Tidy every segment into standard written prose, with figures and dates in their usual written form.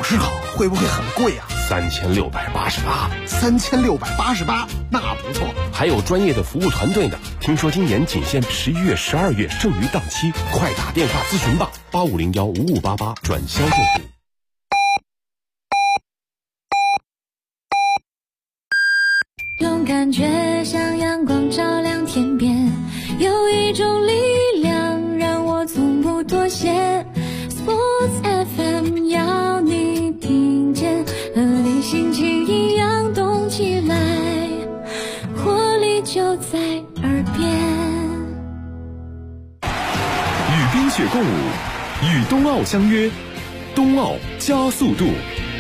知道会不会很贵啊 ？3688，那不错。 还有专业的服务团队呢。听说今年仅限11月、12月剩余档期，快打电话咨询吧，85015588转销售部。 用感觉像阳光照亮天边，有一种力量让我从不妥协。Sports FM 要你听见，和你心情一样动起来，活力就在耳边。 与冰雪共舞，与冬奥相约，冬奥加速度。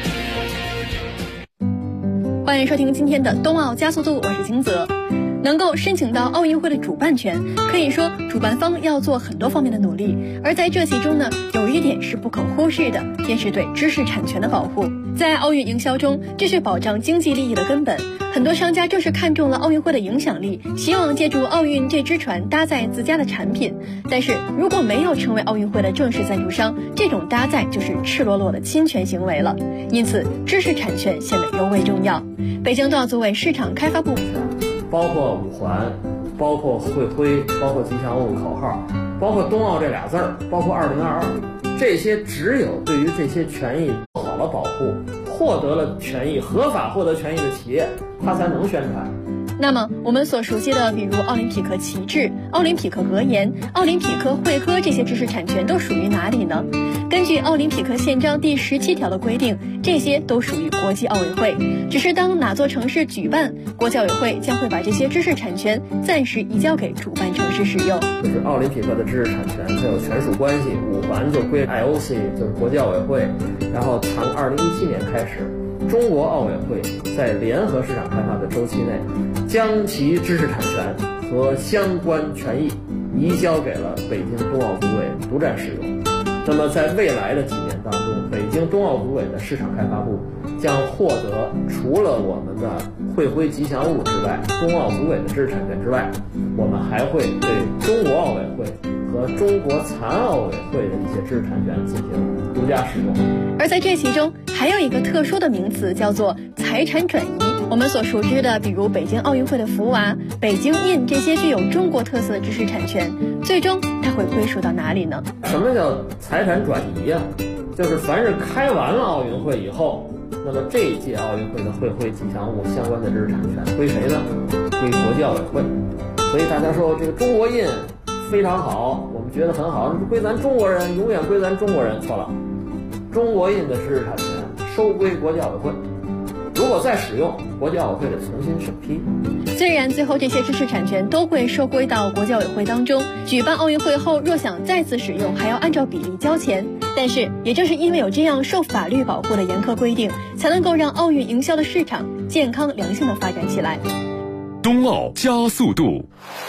欢迎收听今天的冬奥加速度，我是金泽。能够申请到奥运会的主办权，可以说主办方要做很多方面的努力，而在这其中呢，有一点是不可忽视的，便是对知识产权的保护。在奥运营销中，这是保障经济利益的根本。很多商家正是看中了奥运会的影响力，希望借助奥运这只船搭载自家的产品。但是如果没有成为奥运会的正式赞助商，这种搭载就是赤裸裸的侵权行为了。因此，知识产权显得尤为重要。北京冬奥组委市场开发部包括五环，包括会徽，包括吉祥物口号，包括冬奥这俩字儿，包括2022，这些只有对于这些权益做好了保护，获得了权益，合法获得权益的企业，它才能宣传。 那么我们所熟悉的比如奥林匹克旗帜、奥林匹克格言、奥林匹克会歌这些知识产权都属于哪里呢？根据奥林匹克宪章第17条的规定，这些都属于国际奥委会，只是当哪座城市举办，国际奥委会将会把这些知识产权暂时移交给主办城市使用。 就是奥林匹克的知识产权它有权属关系，五环就归 IOC， 就是国际奥委会，然后从2017年开始，中国奥委会在联合市场开发的周期内，将其知识产权和相关权益移交给了北京冬奥组委独占使用。那么在未来的几年当中，北京冬奥组委的市场开发部将获得除了我们的会徽吉祥物之外，冬奥组委的知识产权之外，我们还会对中国奥委会和中国残奥委会的一些知识产权进行独家使用。 而在这其中还有一个特殊的名词，叫做财产转移。我们所熟知的比如北京奥运会的福娃、北京印这些具有中国特色的知识产权，最终它会归属到哪里呢？ 什么叫财产转移呀？就是凡是开完了奥运会以后，那么这一届奥运会的会徽吉祥物相关的知识产权归谁呢？归国际奥委会。所以大家说这个中国印非常好，我们觉得很好，归咱中国人，永远归咱中国人。错了，中国印的知识产权收归国际奥委会，如果再使用，国际奥委会得重新审批。 虽然最后这些知识产权都会收归到国际奥委会当中，举办奥运会后若想再次使用，还要按照比例交钱。但是也正是因为有这样受法律保护的严苛规定，才能够让奥运营销的市场健康良性的发展起来。 冬奥加速度。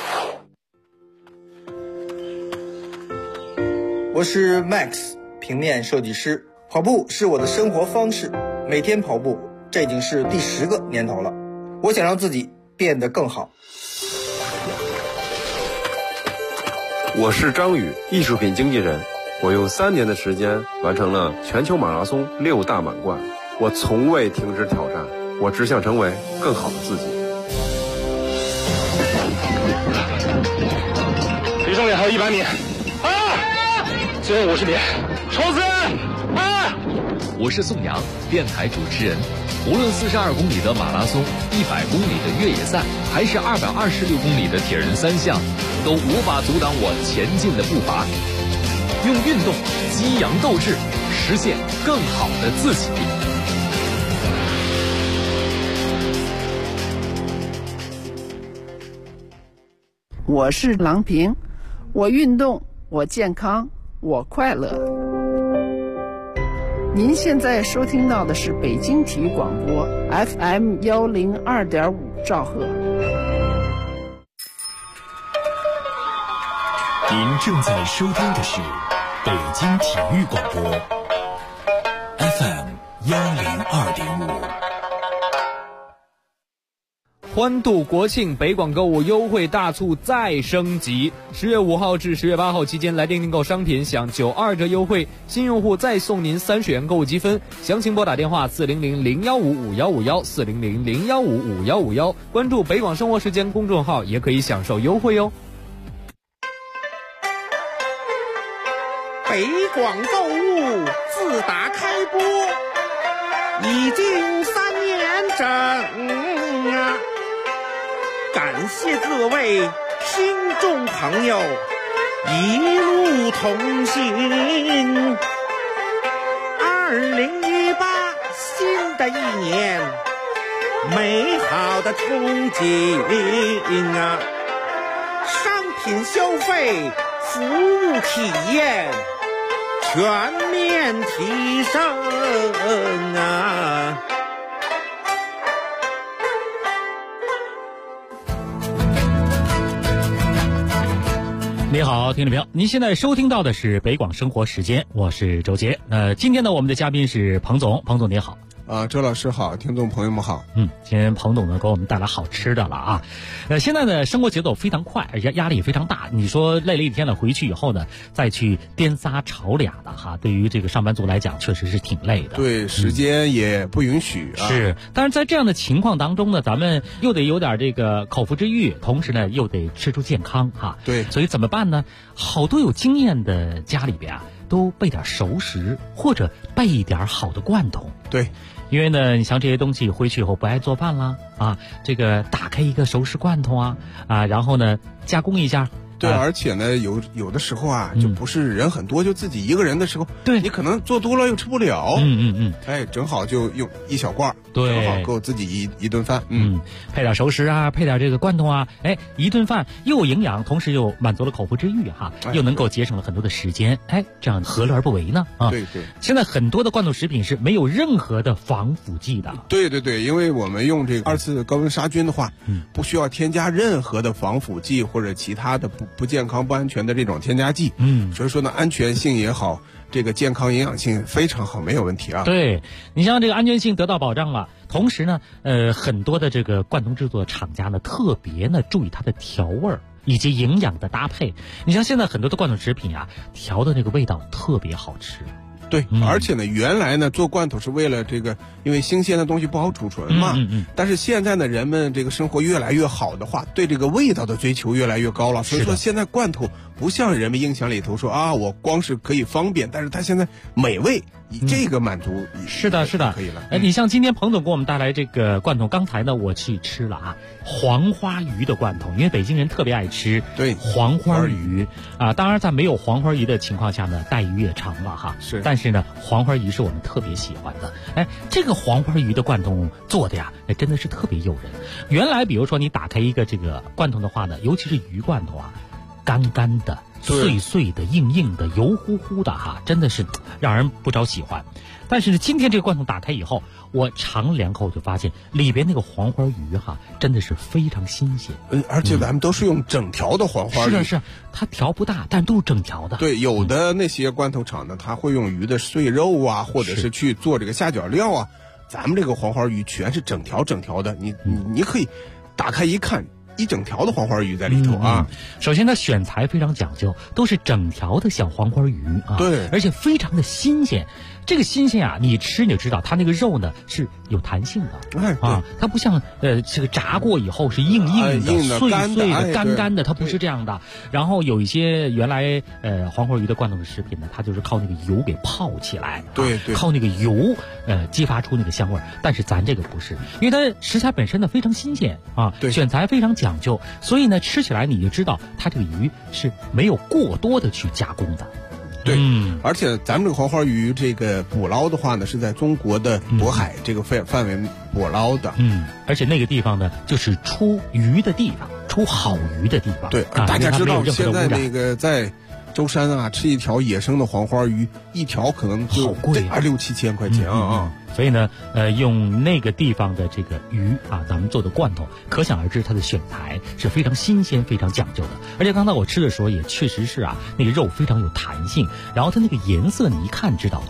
我是 Max， 平面设计师。跑步是我的生活方式，每天跑步，这已经是第10个年头了。我想让自己变得更好。 我是张宇，艺术品经纪人。我用3年的时间完成了全球马拉松6大满贯。我从未停止挑战，我只想成为更好的自己。 离终点还有100米，最后50米，冲刺！ 我是宋阳，电台主持人。无论42公里的马拉松、100公里的越野赛，还是226公里的铁人3项，都无法阻挡我前进的步伐。用运动激扬斗志，实现更好的自己。 我是郎平，我运动，我健康，我快乐。您现在收听到的是北京体育广播 FM 102.5兆赫。 您正在收听的是北京体育广播 FM 102.5。 欢度国庆，北广购物优惠大促再升级。10月5号至10月8号期间来电订购商品享92折优惠，新用户再送您30元购物积分。详情拨打电话400-015-5151，400-015-5151，关注北广生活时间公众号也可以享受优惠哟。 北广购物自打开播已经3年整啊！感谢各位听众朋友一路同行。2018新的一年，美好的憧憬啊！商品消费，服务体验全面提升啊！ 你好，听众朋友，您现在收听到的是北广生活时间，我是周杰。今天呢，我们的嘉宾是彭总，彭总您好。 周老师好，听众朋友们好。 今天彭总呢给我们带来好吃的了啊。现在呢生活节奏非常快，而且压力也非常大。你说累了一天了，回去以后呢再去颠仨炒俩的哈，对于这个上班族来讲确实是挺累的。 对，时间也不允许啊。 是，但是在这样的情况当中呢，咱们又得有点这个口腹之欲，同时呢又得吃出健康哈。 对， 所以怎么办呢？好多有经验的家里边啊，都备点熟食，或者备一点好的罐头。 对。 因为呢，你像这些东西回去以后不爱做饭啦啊，这个打开一个熟食罐头啊，然后呢加工一下。 对，而且呢，有的时候啊，就不是人很多，就自己一个人的时候， 对你可能做多了又吃不了。哎，正好就用一小罐， 对， 正好够自己一顿饭。 配点熟食啊，配点这个罐头啊，哎，一顿饭又营养，同时又满足了口腹之欲哈，又能够节省了很多的时间，哎，这样何乐而不为呢？啊， 对对。 现在很多的罐头食品是没有任何的防腐剂的。 对对对，因为我们用这个2次高温杀菌的话，不需要添加任何的防腐剂或者其他的不健康不安全的这种添加剂，所以说呢，安全性也好，这个健康营养性非常好，没有问题啊。 对，你像这个安全性得到保障了，同时呢，很多的这个罐头制作厂家呢，特别呢注意它的调味儿以及营养的搭配。你像现在很多的罐头食品啊，调的那个味道特别好吃。 对，而且呢，原来呢做罐头是为了这个，因为新鲜的东西不好储存嘛。但是现在呢，人们这个生活越来越好的话，对这个味道的追求越来越高了。所以说现在罐头不像人们印象里头说啊，我光是可以方便，但是它现在美味，以这个满足。 是的，是的， 可以了。 你像今天彭总给我们带来这个罐头，刚才呢我去吃了啊，黄花鱼的罐头，因为北京人特别爱吃对黄花鱼啊。当然在没有黄花鱼的情况下呢，带鱼也长了哈。 是， 但是呢，黄花鱼是我们特别喜欢的。哎，这个黄花鱼的罐头做的呀，真的是特别诱人。原来比如说你打开一个这个罐头的话呢，尤其是鱼罐头啊，干干的、碎碎的、硬硬的、油乎乎的哈，真的是让人不着喜欢。但是呢，今天这个罐头打开以后，我尝2口就发现里边那个黄花鱼哈，真的是非常新鲜。 而且咱们都是用整条的黄花鱼。 是的，是，它条不大，但都是整条的。 对，有的那些罐头厂呢，它会用鱼的碎肉啊，或者是去做这个下脚料啊。咱们这个黄花鱼全是整条的，你可以打开一看。一整条的黄花鱼在里头啊。 首先它选材非常讲究，都是整条的小黄花鱼啊。 对， 而且非常的新鲜。这个新鲜啊，你吃你就知道，它那个肉呢是有弹性的，它不像这个炸过以后是硬的、碎碎的、干干的，它不是这样的。然后有一些原来黄花鱼的罐头的食品呢，它就是靠那个油给泡起来， 对， 靠那个油激发出那个香味。但是咱这个不是，因为它食材本身呢非常新鲜啊，选材非常讲究，所以呢吃起来你就知道它这个鱼是没有过多的去加工的。 对，而且咱们这个黄花鱼这个捕捞的话呢，是在中国的渤海这个范围捕捞的。 而且那个地方呢，就是出鱼的地方，出好鱼的地方。 对，大家知道现在那个在舟山啊，吃一条野生的黄花鱼，一条可能就好贵 ，6、7千块钱啊。 所以呢，用那个地方的这个鱼啊，咱们做的罐头，可想而知它的选材是非常新鲜、非常讲究的。而且刚才我吃的时候也确实是啊，那个肉非常有弹性，然后它那个颜色你一看知道就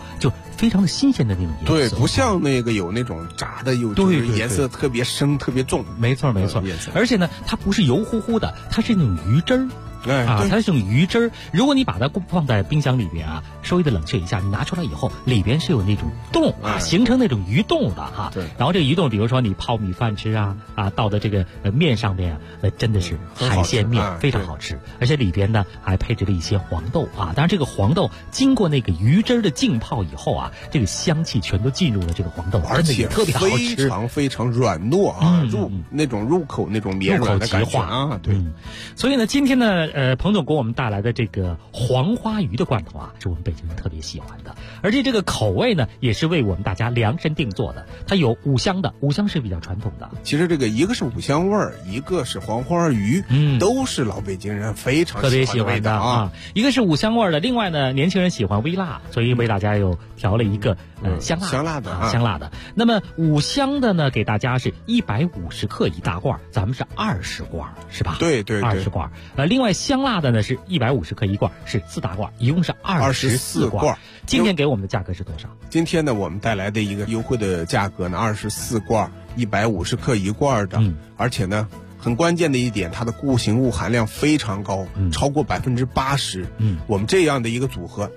非常的新鲜的那种颜色。对，不像那个有那种炸的，有就是颜色特别深、特别重。 没错。而且呢，它不是油乎乎的，它是那种鱼汁儿。它是这种鱼汁儿，如果你把它放在冰箱里边啊，稍微的冷却一下，你拿出来以后，里边是有那种洞啊，形成那种鱼洞的哈。 对。 然后这个鱼洞，比如说你泡米饭吃啊，倒的这个面上边啊，真的是海鲜面，非常好吃。而且里边呢还配置了一些黄豆啊，当然这个黄豆经过那个鱼汁的浸泡以后啊，这个香气全都进入了这个黄豆， 而且特别好吃， 非常非常软糯啊，入口那种绵软的感觉啊。对。 所以呢，今天呢。彭总给我们带来的这个黄花鱼的罐头啊，是我们北京人特别喜欢的，而且这个口味呢，也是为我们大家量身定做的。它有五香的，五香是比较传统的。 其实这个一个是五香味儿，一个是黄花鱼，都是老北京人非常特别喜欢的啊。一个是五香味儿的，另外呢，年轻人喜欢微辣，所以为大家又调了一个香辣的。那么五香的呢，给大家是150克一大罐，咱们是20罐，是吧？ 对 ，20罐。另外香辣的呢是150克一罐，是4大罐，一共是24罐。今天给我们的价格是多少？ 今天呢，我们带来的一个优惠的价格呢，24罐，150克一罐的，而且呢，很关键的一点，它的固形物含量非常高，超过80%。我们这样的一个组合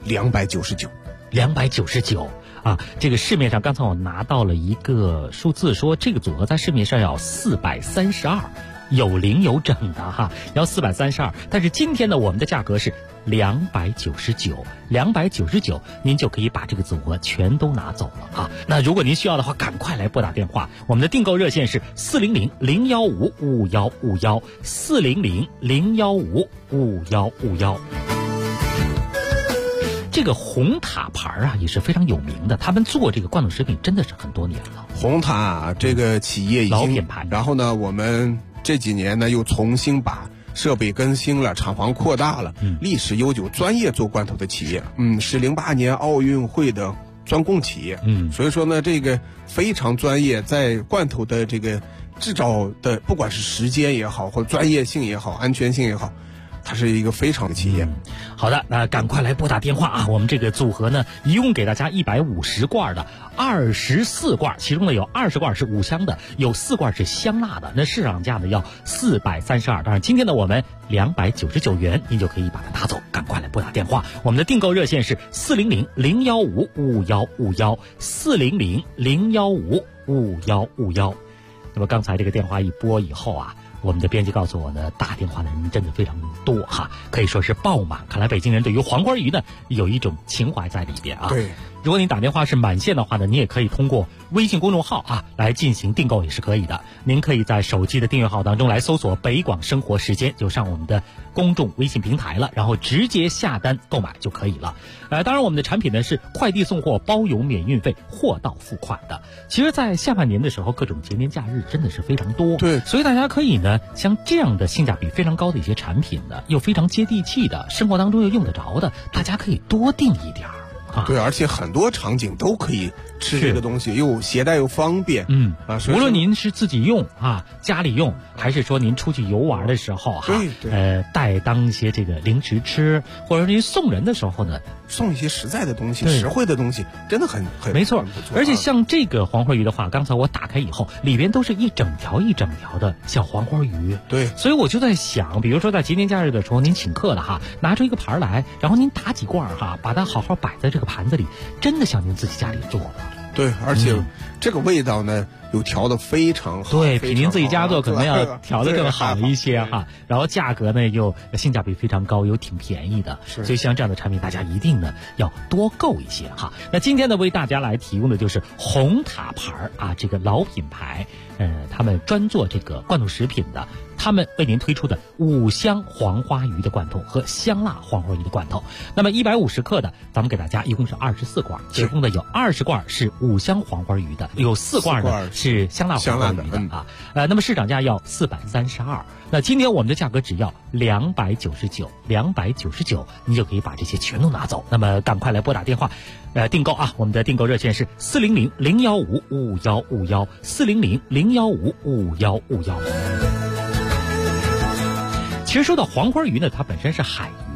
299啊，这个市面上刚才我拿到了一个数字，说这个组合在市面上要432。有零有整的哈，要432，但是今天呢，我们的价格是299，您就可以把这个组合全都拿走了啊。那如果您需要的话，赶快来拨打电话，我们的订购热线是400-015-5151，400-015-5151。这个红塔牌啊也是非常有名的，他们做这个罐头食品真的是很多年了。 红塔这个企业已经老品牌， 然后呢，我们这几年呢又重新把设备更新了，厂房扩大了，历史悠久，专业做罐头的企业，是08年奥运会的专供企业，所以说呢，这个非常专业，在罐头的这个制造的，不管是时间也好，或者专业性也好，安全性也好，它是一个非常的企业。 好的，那赶快来拨打电话啊！我们这个组合呢，一共给大家150罐的24罐，其中呢有20罐是五香的，有4罐是香辣的。那市场价呢要432，当然今天呢我们299元，您就可以把它拿走。赶快来拨打电话，我们的订购热线是400-015-5151，400-015-5151。那么刚才这个电话一拨以后啊，我们的编辑告诉我呢，打电话的人真的非常多哈，可以说是爆满。看来北京人对于黄花鱼呢有一种情怀在里边啊。 对， 如果您打电话是满线的话呢，你也可以通过微信公众号啊来进行订购也是可以的。您可以在手机的订阅号当中来搜索北广生活时间，就上我们的公众微信平台了，然后直接下单购买就可以了。当然我们的产品呢是快递送货包邮免运费，货到付款的。其实在下半年的时候，各种节年假日真的是非常多， 对， 所以大家可以呢像这样的性价比非常高的一些产品的，又非常接地气的，生活当中又用得着的，大家可以多订一点对，而且很多场景都可以吃这个东西，又携带又方便。 无论您是自己用啊，家里用，还是说您出去游玩的时候哈，带当一些这个零食吃，或者您送人的时候呢， 送一些实在的东西、实惠的东西，真的很没错。而且像这个黄花鱼的话，刚才我打开以后，里边都是一整条一整条的小黄花鱼。 对， 所以我就在想，比如说在节年假日的时候，您请客了哈，拿出一个盘来，然后您打几罐哈，把它好好摆在这个盘子里，真的像您自己家里做的。 对，而且这个味道呢，有调的非常好。 对，比您自己家做可能要调的更好一些哈。然后价格呢又性价比非常高，又挺便宜的。所以像这样的产品，大家一定呢要多购一些哈。那今天呢为大家来提供的就是红塔牌啊，这个老品牌，他们专做这个罐头食品的。他们为您推出的五香黄花鱼的罐头和香辣黄花鱼的罐头，那么150克的，咱们给大家一共是24罐，其中呢有20罐是五香黄花鱼的，有4罐呢是香辣黄花鱼的啊。那么市场价要432，那今天我们的价格只要299，您就可以把这些全都拿走。那么赶快来拨打电话，订购啊！我们的订购热线是400-015-5151，400-015-5151。其实说到黄花鱼呢，它本身是海鱼，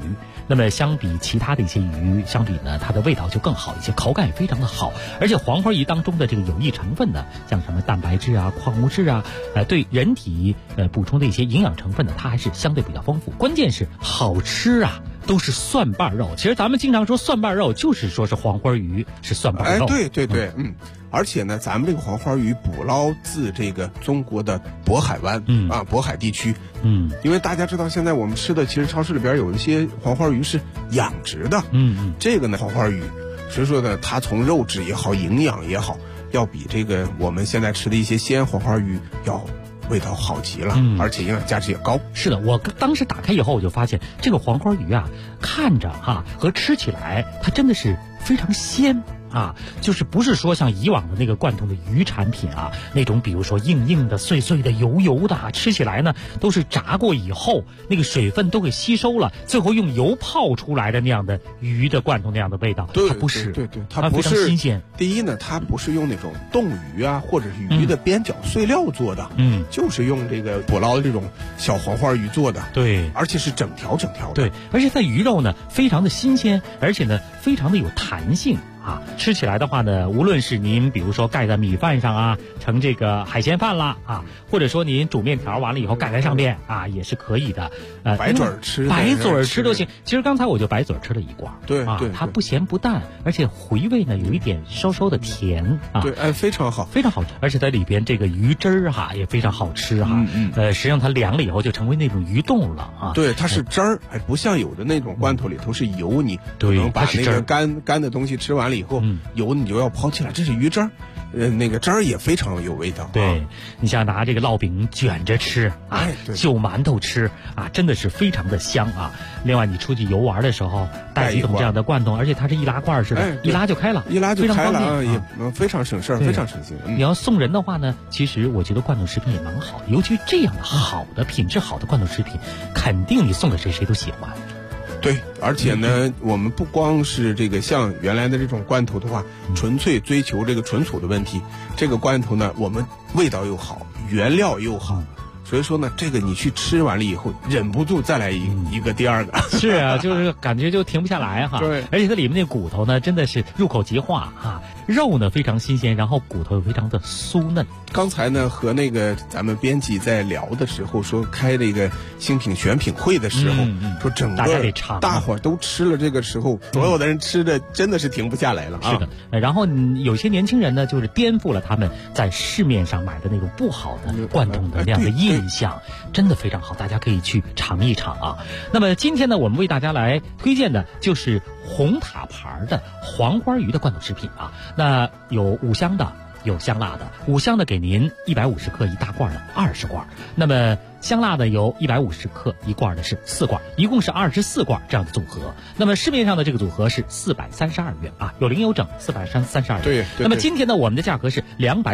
那么相比其他的一些鱼相比呢，它的味道就更好一些，口感也非常的好。而且黄花鱼当中的这个有益成分呢，像什么蛋白质啊、矿物质啊，对人体补充的一些营养成分呢，它还是相对比较丰富。关键是好吃啊，都是蒜瓣肉。其实咱们经常说蒜瓣肉，就是说是黄花鱼是蒜瓣肉。 对，而且呢，咱们这个黄花鱼捕捞自这个中国的渤海湾，渤海地区，因为大家知道现在我们吃的，其实超市里边有一些黄花鱼是养殖的，这个呢黄花鱼，所以说呢，它从肉质也好，营养也好，要比这个我们现在吃的一些鲜黄花鱼要味道好极了，而且营养价值也高。 是的，我当时打开以后，我就发现这个黄花鱼啊，看着和吃起来，它真的是非常鲜。就是不是说像以往的那个罐头的鱼产品那种比如说硬硬的、碎碎的、油油的，吃起来呢都是炸过以后那个水分都给吸收了，最后用油泡出来的那样的鱼的罐头那样的味道。它不是， 对，它不是非常新鲜。 第一呢，它不是用那种冻鱼或者是鱼的边角碎料做的，就是用这个捕捞的这种小黄花鱼做的， 对， 而且是整条的， 对，而且它鱼肉呢非常的新鲜，而且呢非常的有弹性。吃起来的话呢，无论是您比如说盖在米饭上成这个海鲜饭啦或者说您煮面条完了以后盖在上面也是可以的。 白嘴吃都行。其实刚才我就白嘴吃了一罐， 对， 它不咸不淡，而且回味呢有一点稍稍的甜对，非常好， 非常好吃。而且在里边这个鱼汁也非常好吃实际上它凉了以后就成为那种鱼冻了对，它是汁儿，不像有的那种罐头里头是油，你能把那个干的东西吃完了以后，油你就要抛弃了，这是鱼汁儿。那个汁儿也非常有味道。 对，你像拿这个烙饼卷着吃就馒头吃真的是非常的香另外你出去游玩的时候带几桶这样的罐头，而且它是易拉罐似的，一拉就开了， 也非常省事儿，非常省心。 你要送人的话呢，其实我觉得罐头食品也蛮好，尤其这样的好的品质好的罐头食品，肯定你送给谁都喜欢。 对，而且呢，我们不光是这个像原来的这种罐头的话，纯粹追求这个纯储的问题，这个罐头呢，我们味道又好，原料又好，所以说呢，这个你去吃完了以后，忍不住再来一个第二个。 是啊，就是感觉就停不下来对， 而且它里面那骨头呢，真的是入口即化肉呢非常新鲜，然后骨头又非常的酥嫩。 刚才呢和那个咱们编辑在聊的时候说，开这个新品选品会的时候，说整个大伙儿都吃了这个时候，所有的人吃的真的是停不下来了。 是的，然后有些年轻人呢，就是颠覆了他们在市面上买的那种不好的罐头的那样的印象，真的非常好，大家可以去尝一尝那么今天呢，我们为大家来推荐的就是红塔牌的黄花鱼的罐头食品那有五香的，有香辣的。五香的给您150克一大罐的20罐，那么香辣的有150克一罐的是4罐，一共是24罐这样的组合。那么市面上的这个组合是432元有零有整432元。 对。 那么今天呢，我们的价格是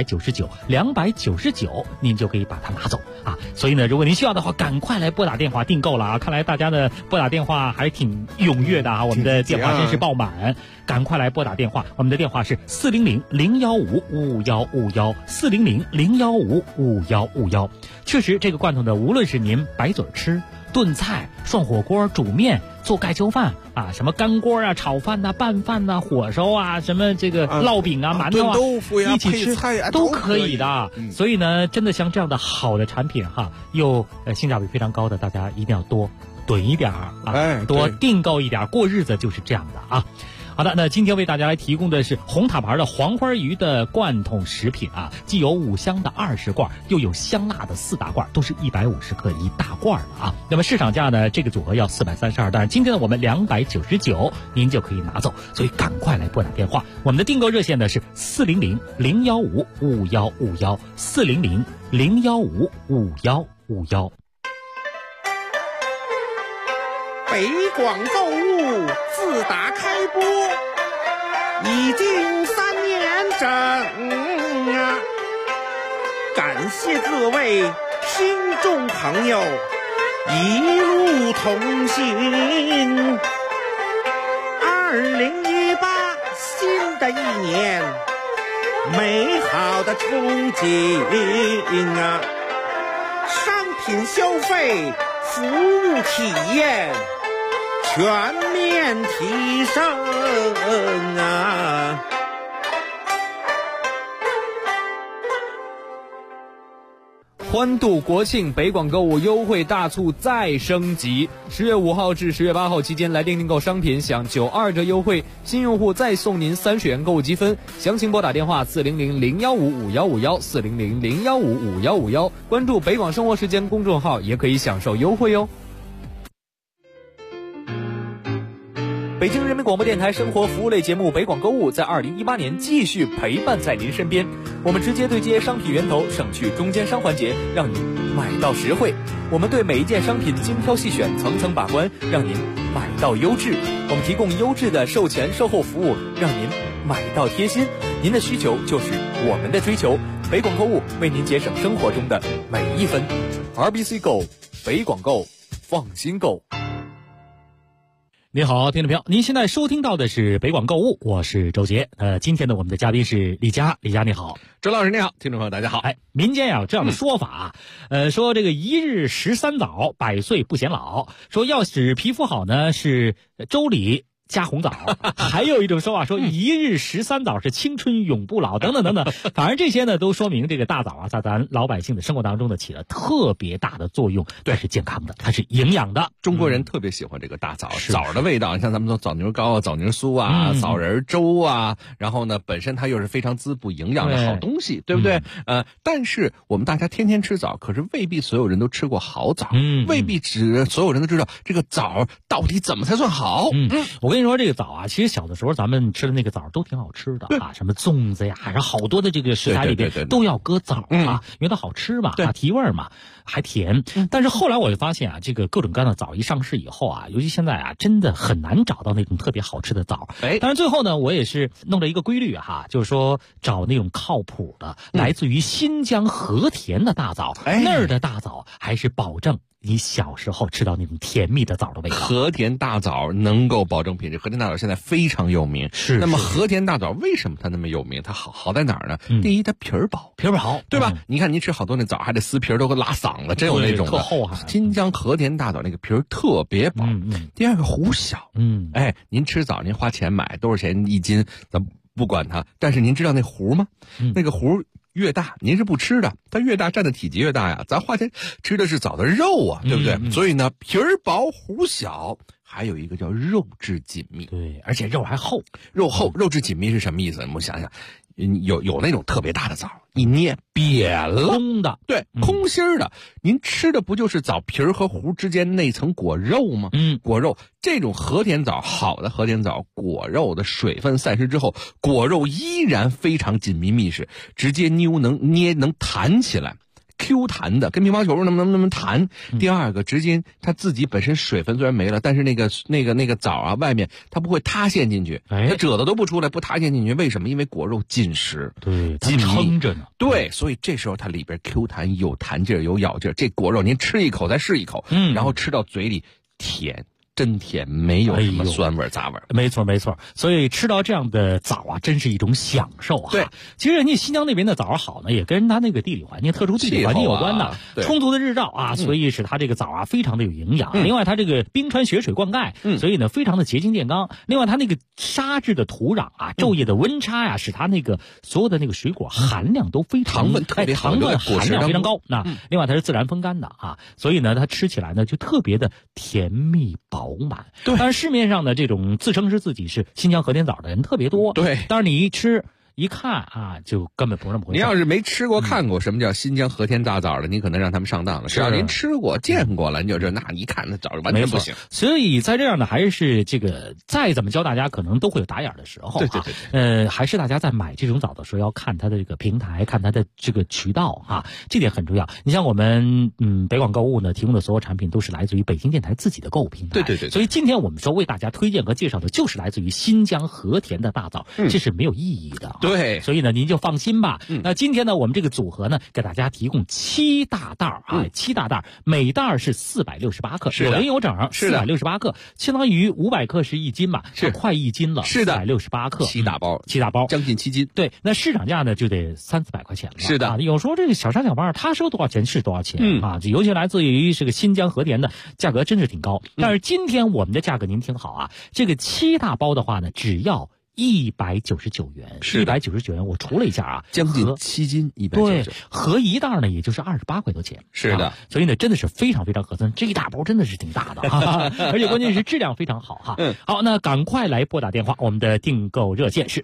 299，您就可以把它拿走所以呢，如果您需要的话，赶快来拨打电话订购了看来大家呢拨打电话还挺踊跃的我们的电话真是爆满，赶快来拨打电话，我们的电话是400-015-5151，400-015-5151。确实，这个罐头呢，无论是您白嘴吃、炖菜、涮火锅、煮面、做盖浇饭什么干锅炒饭拌饭火烧什么这个烙饼馒头豆腐一起吃都可以的。 所以呢，真的像这样的好的产品又性价比非常高的，大家一定要多囤一点多订购一点，过日子就是这样的好的，那今天为大家来提供的是红塔牌的黄花鱼的罐头食品既有五香的20罐，又有香辣的4大罐，都是150克一大罐的那么市场价呢，这个组合要432，但是今天呢我们299，您就可以拿走，所以赶快来拨打电话。我们的订购热线呢是400-015-5151，400-015-5151。 北广购物自打开播已经3年整感谢各位听众朋友一路同行。2018新的一年，美好的憧憬商品消费、服务体验全面提升啊！ 欢度国庆，北广购物优惠大促再升级。10月5号至10月8号期间来电订购商品享92折优惠，新用户再送您30元购物积分。详情拨打电话400-015-5151 400-015-5151，关注北广生活时间公众号也可以享受优惠哦。北京人民广播电台生活服务类节目《北广购物》在2018年继续陪伴在您身边。我们直接对接商品源头，省去中间商环节，让您买到实惠。我们对每一件商品精挑细选，层层把关，让您买到优质。我们提供优质的售前售后服务，让您买到贴心。您的需求就是我们的追求。北广购物为您节省生活中的每一分。RBC 购，北广购，放心购。 你好，听众朋友，您现在收听到的是北广购物，我是周杰。今天呢，我们的嘉宾是李佳，李佳你好， 周老师你好，听众朋友大家好。 民间有这样的说法，说这个一日13枣，百岁不显老。说要使皮肤好呢，是粥里加红枣，还有一种说法说一日13枣是青春永不老，等等等等。反正这些呢，都说明这个大枣啊，在咱老百姓的生活当中呢，起了特别大的作用。对，是健康的，它是营养的。 中国人特别喜欢这个大枣，枣的味道，像咱们说枣泥糕啊、枣泥酥啊、枣仁粥啊，然后呢，本身它又是非常滋补营养的好东西，对不对？但是我们大家天天吃枣，可是未必所有人都吃过好枣，未必所有人都知道这个枣到底怎么才算好。 我跟你说，这个枣啊，其实小的时候咱们吃的那个枣都挺好吃的啊，什么粽子呀，还是好多的这个食材里边都要搁枣啊，因为它好吃嘛，提味嘛，还甜。但是后来我就发现啊，这个各种各样的枣一上市以后啊，尤其现在啊，真的很难找到那种特别好吃的枣。但是最后呢，我也是弄了一个规律哈，就是说找那种靠谱的，来自于新疆和田的大枣，那儿的大枣还是保证你小时候吃到那种甜蜜的枣的味道。 和田大枣能够保证品质，和田大枣现在非常有名。 是。 那么和田大枣为什么它那么有名？它好在哪儿呢？第一，它皮儿薄， 皮儿薄， 对吧？你看您吃好多那枣，还得撕皮儿，都拉嗓子，真有那种的。 特厚啊！ 新疆和田大枣那个皮儿特别薄。第二个核小。您吃枣您花钱买多少钱一斤，咱不管它，但是您知道那核吗？那个核越大，您是不吃的，它越大占的体积越大呀。咱花钱吃的是枣的肉啊，对不对？所以呢，皮儿薄核小，还有一个叫肉质紧密。 对，而且肉还厚， 肉厚，肉质紧密是什么意思？我们想想，有那种特别大的枣，一捏扁了， 空的， 对，空心儿的。您吃的不就是枣皮儿和核之间那层果肉吗？果肉这种和田枣，好的和田枣，果肉的水分散失之后，果肉依然非常紧密密实，直接能弹起来。Q 弹的，跟乒乓球那么弹。第二个，直接它自己本身水分虽然没了，但是那个枣啊，外面它不会塌陷进去，它褶子都不出来，不塌陷进去。为什么？因为果肉紧实， 对， 紧撑着呢。 对，所以这时候它里边 Q 弹，有弹劲儿，有咬劲儿。这果肉您吃一口再试一口，然后吃到嘴里甜。真甜，没有什么酸味杂味。 没错没错，所以吃到这样的枣啊，真是一种享受啊。 对， 其实人家新疆那边的枣好呢，也跟它那个地理环境、特殊地理环境有关的。充足的日照啊，所以使它这个枣啊非常的有营养。另外，它这个冰川雪水灌溉，所以呢非常的洁净健康。另外，它那个沙质的土壤啊，昼夜的温差呀，使它那个所有的那个水果含量都非常糖分特别好， 糖分含量非常高。那另外它是自然风干的啊，所以呢它吃起来呢就特别的甜蜜饱满。 对， 但是市面上的这种自称是自己是新疆和田枣的人特别多。 对， 但是你一吃一看啊，就根本不是那么回事。 您要是没吃过、看过什么叫新疆和田大枣的，您可能让他们上当了。只要您吃过、见过了，你就知道，那一看那枣完全不行。 所以在这样呢，还是这个再怎么教大家，可能都会有打眼的时候。 对。 还是大家在买这种枣的时候，要看它的这个平台，看它的这个渠道啊，这点很重要。你像我们北广购物呢提供的所有产品，都是来自于北京电台自己的购物平台。 对。 所以今天我们说为大家推荐和介绍的，就是来自于新疆和田的大枣，这是没有意义的。 对， 所以呢您就放心吧。那今天呢我们这个组合呢给大家提供7大袋啊，7大袋，每袋是468克，有零有整，468克，相当于500克是1斤嘛，是快1斤了， 是的 ，468克 ，7大包 ，7大包， 将近7斤。 对，那市场价呢就得300-400块钱了。 是的， 有时候这个小商小贩他收多少钱是多少钱啊，尤其来自于这个新疆和田的价格真是挺高。但是今天我们的价格您听好啊，这个7大包的话呢，只要199元，是199元，我除了一下啊， 将近7斤199， 对，合一袋呢也就是28块多钱， 是的， 所以呢真的是非常非常合算，这一大包真的是挺大的，而且关键是质量非常好哈。好，那赶快来拨打电话，我们的订购热线是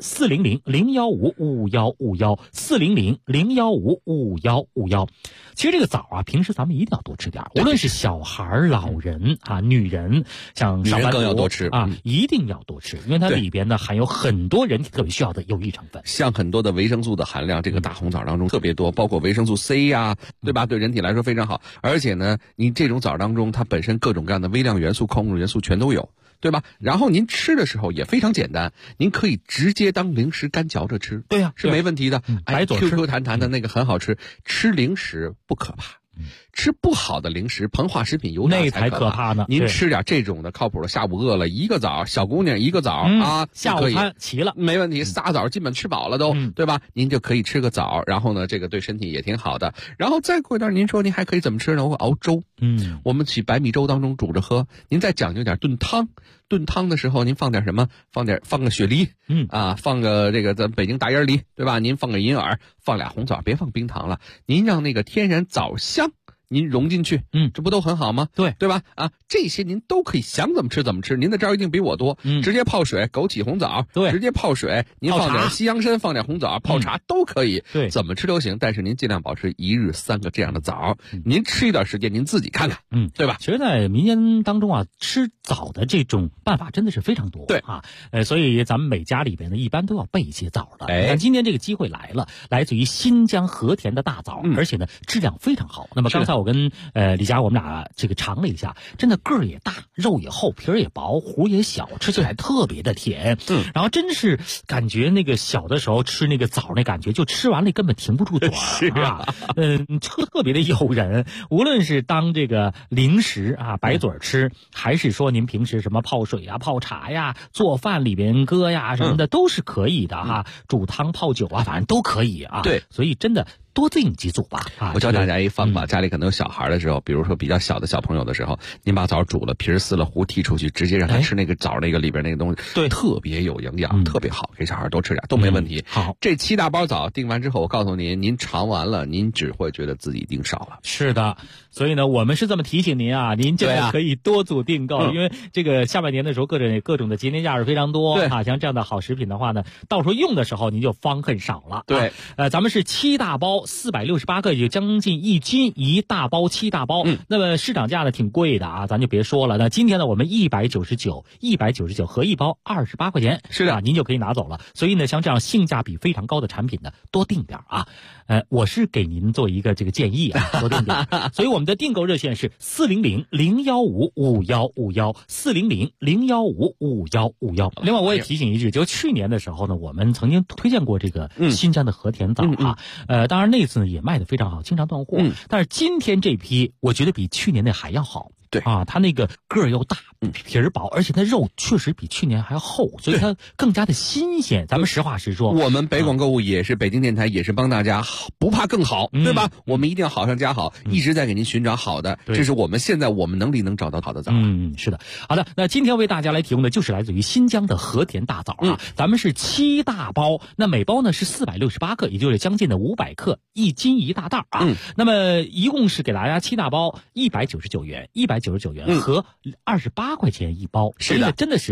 400-015-5151，400-015-5151。其实这个枣啊，平时咱们一定要多吃点，无论是小孩、老人啊、女人，像上班族更要多吃啊，一定要多吃，因为它里边呢含有很多人体特别需要的有益成分， 像很多的维生素的含量，这个大红枣当中特别多，包括维生素 C 呀，对吧？对人体来说非常好。而且呢，您这种枣当中，它本身各种各样的微量元素、矿物元素全都有，对吧？然后您吃的时候也非常简单，您可以直接当零食干嚼着吃， 对呀， 是没问题的。 白嘴 QQ 弹弹的那个很好吃，吃零食不可怕。吃不好的零食，膨化食品油炸才可怕呢。 您吃点这种的靠谱的，下午饿了一个枣，小姑娘一个枣啊， 下午餐齐了， 没问题，仨枣基本吃饱了都，对吧？您就可以吃个枣，然后呢，这个对身体也挺好的。然后再过一段，您说您还可以怎么吃呢？我熬粥，我们取白米粥当中煮着喝。您再讲究点炖汤，炖汤的时候您放点什么？放个雪梨，放个这个咱北京大椰梨，对吧？您放个银耳，放俩红枣，别放冰糖了。您让那个天然枣香您融进去，这不都很好吗？对吧？啊，这些您都可以想怎么吃怎么吃。您的招一定比我多，直接泡水，枸杞红枣，直接泡水，您放点西洋参，放点红枣，泡茶都可以，对，怎么吃都行。但是您尽量保持1日3个这样的枣，您吃一段时间，您自己看看，对吧？ 其实，在民间当中啊，吃枣的这种办法真的是非常多，对啊，所以咱们每家里边呢，一般都要备一些枣的。但今天这个机会来了，来自于新疆和田的大枣，而且呢质量非常好。那么刚才我跟李佳我们俩这个尝了一下，真的个儿也大，肉也厚，皮儿也薄，核也小，吃起来特别的甜。然后真是感觉那个小的时候吃那个枣那感觉，就吃完了根本停不住嘴啊，特别的诱人。无论是当这个零食啊白嘴吃，还是说您平时什么泡水啊、泡茶呀、做饭里边搁呀什么的，都是可以的哈。煮汤泡酒啊，反正都可以啊。 对， 所以真的多订几组吧。 我教大家一方法，家里可能有小孩的时候，比如说比较小的小朋友的时候，您把枣煮了，皮儿撕了，核剔出去，直接让他吃那个枣那个里边那个东西，对，特别有营养，特别好，给小孩多吃点都没问题。 好， 这7大包枣订完之后，我告诉您，您尝完了，您只会觉得自己一定少了。 是的，所以呢，我们是这么提醒您啊，您真的可以多组订购，因为这个下半年的时候，各种的节年假日非常多啊，像这样的好食品的话呢，到时候用的时候您就方恨少了。 对， 咱们是7大包468克，也就将近1斤一大包，7大包。那么市场价呢挺贵的啊，咱就别说了。那今天呢，我们199合一包28块钱， 是的， 您就可以拿走了。所以呢，像这样性价比非常高的产品呢，多订点啊。我是给您做一个这个建议啊，多订点。所以我们的订购热线是400-015-5151，400-015-5151。另外，我也提醒一句，就去年的时候呢，我们曾经推荐过这个新疆的和田枣啊。当然那次呢也卖得非常好，经常断货。但是今天这批，我觉得比去年那还要好。 对啊，它那个个儿又大，皮儿薄，而且它肉确实比去年还要厚，所以它更加的新鲜。咱们实话实说， 我们北广购物也是北京电台，也是帮大家不怕更好，对吧？我们一定要好上加好，一直在给您寻找好的，这是我们现在我们能力能找到好的枣。 是的。好的，那今天为大家来提供的就是来自于新疆的和田大枣啊，咱们是7大包，那每包呢是468克，也就是将近的500克，1斤一大袋啊。那么一共是给大家7大包199元，199元和28块钱一包，是的，真的是。